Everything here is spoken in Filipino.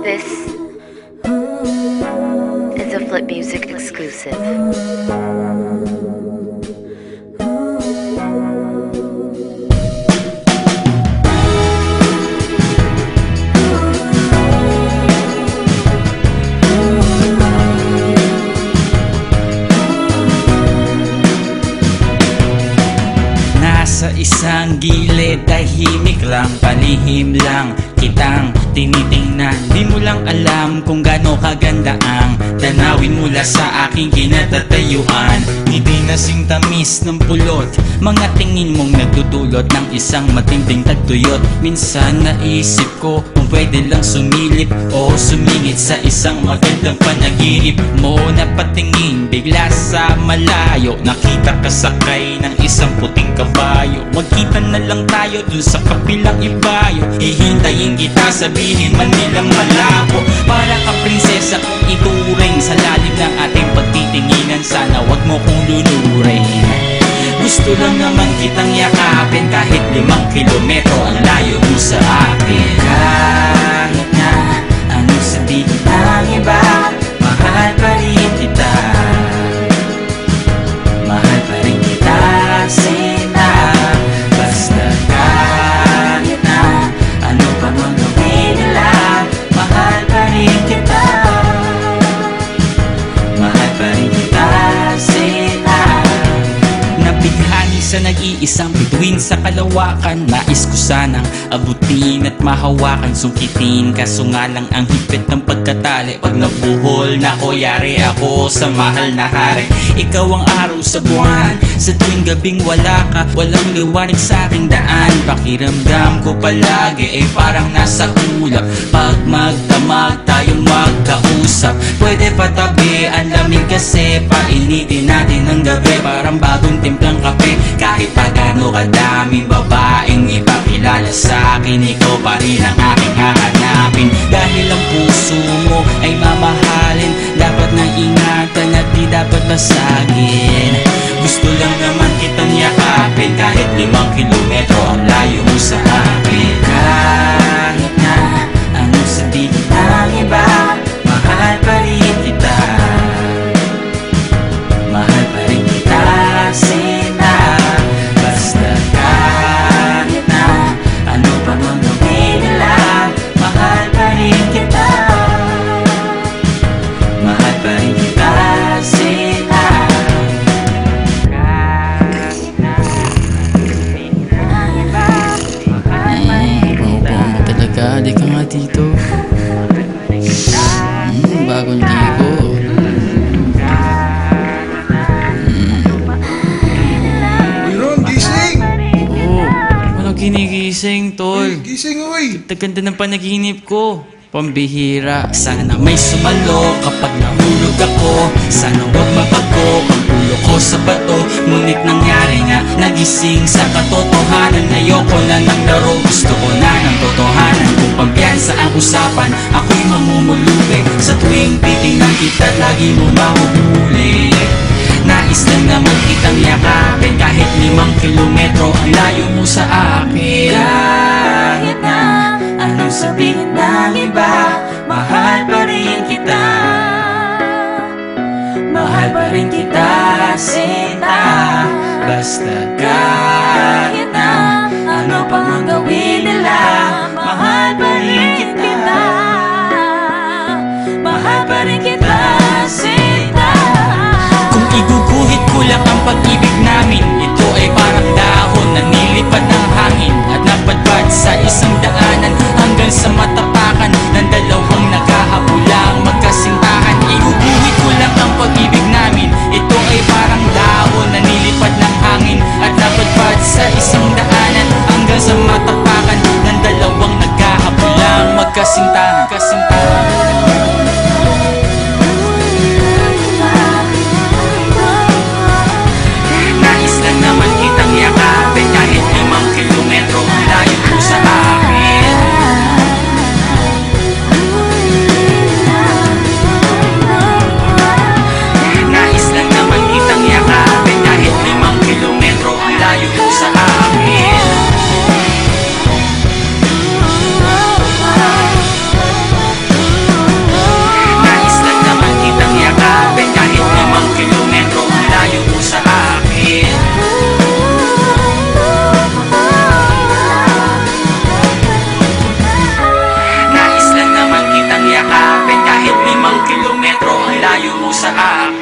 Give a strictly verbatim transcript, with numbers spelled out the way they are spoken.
This is a Flip Music exclusive. Nasa isang gilid, tahimik lang, palihim lang kitang tinitingnan. Di mo lang alam kung gaano kaganda ang tanawin mula sa aking kinatatayuan. Hindi nasing tamis ng pulot, mga tingin mong nagdudulot ng isang matinding tagtuyot. Minsan naisip ko kung pwede lang sumilip o sumingit sa isang magandang panaginip mo. Napatingin bigla sa malayo, nakita ka sakay ng isang puting kabayo. Magkita na lang tayo dun sa kabilang ibayo, hihintayin kita, sabihin man nilang malabo. Para ka prinsesa kung ituring sa lalim ng ating pagtitinginan, sana wag mo kong lulurin. Gusto lang naman kitang yakapin, kahit limang kilometro ang layo mo sa akin. Kahit na anong sabihin ng iba, mahal pa rin kita. Mahal pa rin kita, Sina. Basta kahit na ano pa mang gawin nila, mahal pa rin kita. Mahal pa rin kita, Sina. Nabighani sa nag-iisang bituin sa kalawakan, nais ko sanang abutin at mahawakan, sungkitin, kaso nga lang ang higpit ng pagkatali. Pag nabuhol na ko, yari ako sa mahal na hari. Ikaw ang araw sa buwan, sa tuwing gabing wala ka, walang liwanag sa aking daan. Pakiramdam ko palagi ay parang nasa ulap. Pag magdamag tayong magkausap, pwede patabi ang lamig kasi painitin natin ng gabi. Parang bagong timplang kape, kahit pa gaano kadaming babaeng ipakilala sa akin, ikaw pa rin ang aking hahanapin. Dahil ang puso mo ay mamahalin, dapat nang ingatan at di dapat basagin. Gusto lang naman kitang yakapin, kahit limang kilometro ang layo mo sa akin. Kahit na anong sabihin ng iba, mahal pa rin kita. Mahal pa rin kita, Sina. Basta kahit na ano pa mang gawin nila, mahal pa rin kita. Mahal pa rin kita, Sina. Kahit na sabihin ng iba, mahal pa rin kita. Mo talaga, di ka nga dito. Hmm, bagong ligo. Mayroon, gising! Oo, walang ginigising, tol. Gising, uy! Ganda ng panaginip ko. Pambihira. Sana may sumalo kapag nahulog ako, sana wag mapagko ang ulo ko sa bato. Ngunit nangyari nga, nagising sa katotohanan. Ayoko na ng laro, gusto ko na ng totohanan. Kung pampiyansa ang usapan, ako'y mamumulubi. Sa tuwing titingnan kita, lagi mo mahuhuli. Nais lang naman kitang yakapin, kahit limang kilometro ang layo mo sa akin. Kahit na anong sabihin ng iba, mahal pa rin kita. Mahal pa rin kita, Sina. Basta kahit na ano pa mang gawin nila, mahal pa rin kita. Mahal pa rin kita, Sina. Kung iguguhit ko lang ang pag-ibig namin, ito ay parang dahon na nilipad ng hangin at napadpad sa isang daanan hanggang sa matapakan ng dalawang naghahabulang magkasintahan. Iguguhit ko lang ang pag-ibig namin, ito ay parang dahon na nilipad ng hangin at napadpad sa isang daanan hanggang sa matapakan ng dalawang naghahabulang magkasintahan. Kasintahan. Nais lang naman kitang yakapin, kahit limang kilometro ang layo mo sa akin. Nais lang naman kitang yakapin, kahit limang kilometro ang layo mo sa akin. sa